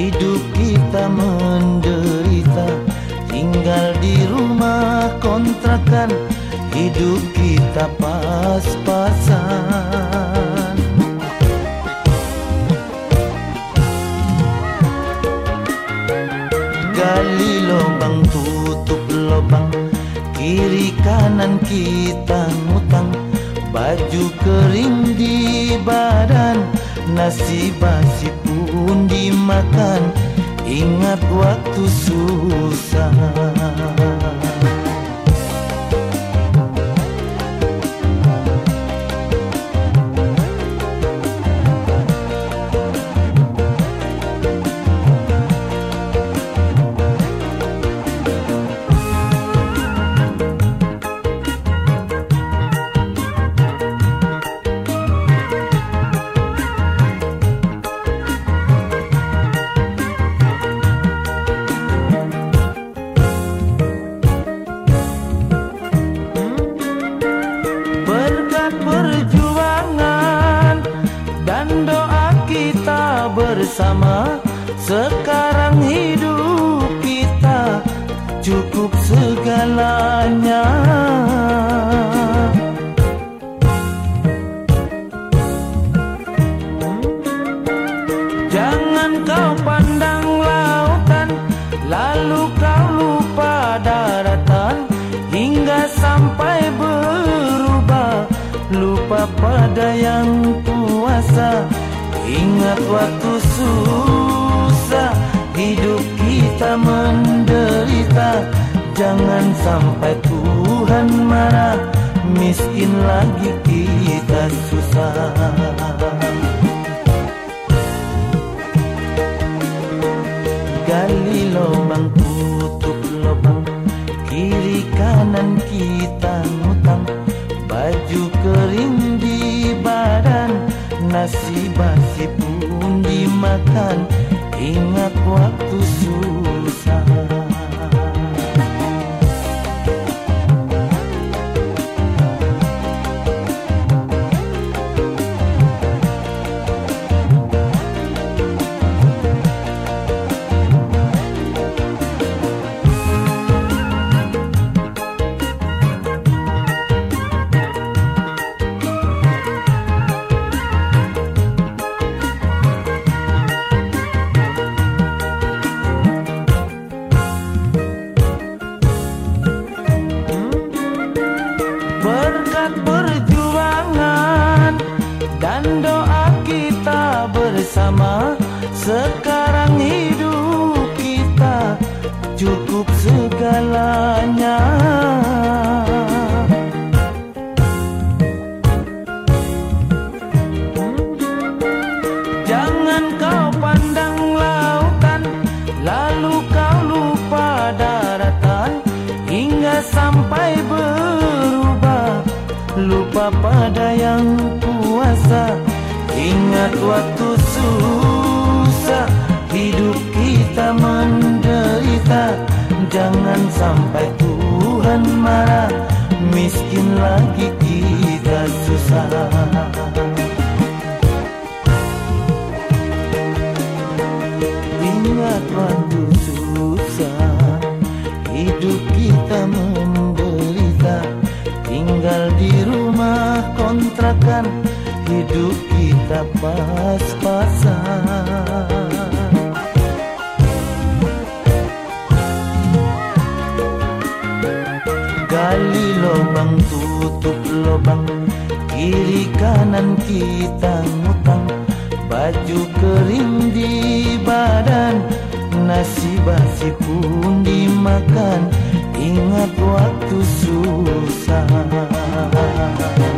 hidup kita menderita. Tinggal di rumah kontrakan, hidup kita pas-pasan. Gali lubang, tutup lubang, kiri kanan kita ngutang. Baju kering di badan, nasi basi pun dimakan. Ingat waktu susah. Perjuangan dan doa kita bersama, sekarang hidup kita cukup segalanya. Jangan kau pandang lautan, lalu kau lupa daratan, hingga sampai berubah, lupa pada yang kuasa. Ingat waktu susah, hidup kita menderita. Jangan sampai Tuhan marah, miskin lagi kita susah. Gali lubang, tutup lubang, kiri kanan kita ngutang. Baju kering di badan, nasi basi pun dimakan. Ingat waktu susah. Berkat perjuangan dan doa kita bersama, sekarang hidup kita cukup segalanya. Jangan kau pandang lautan, lalu kau lupa daratan, hingga sampai berubah, lupa pada yang kuasa. Ingat waktu susah, hidup kita menderita. Jangan sampai Tuhan marah, miskin lagi kita susah. Ingat waktu susah, hidup kita menderita. Tinggal di rumah kontrakan, hidup kita pas-pasan. Gali lubang, tutup lubang, kiri kanan kita ngutang. Baju kering di badan, nasi basi pun dimakan. Ingat waktu susah.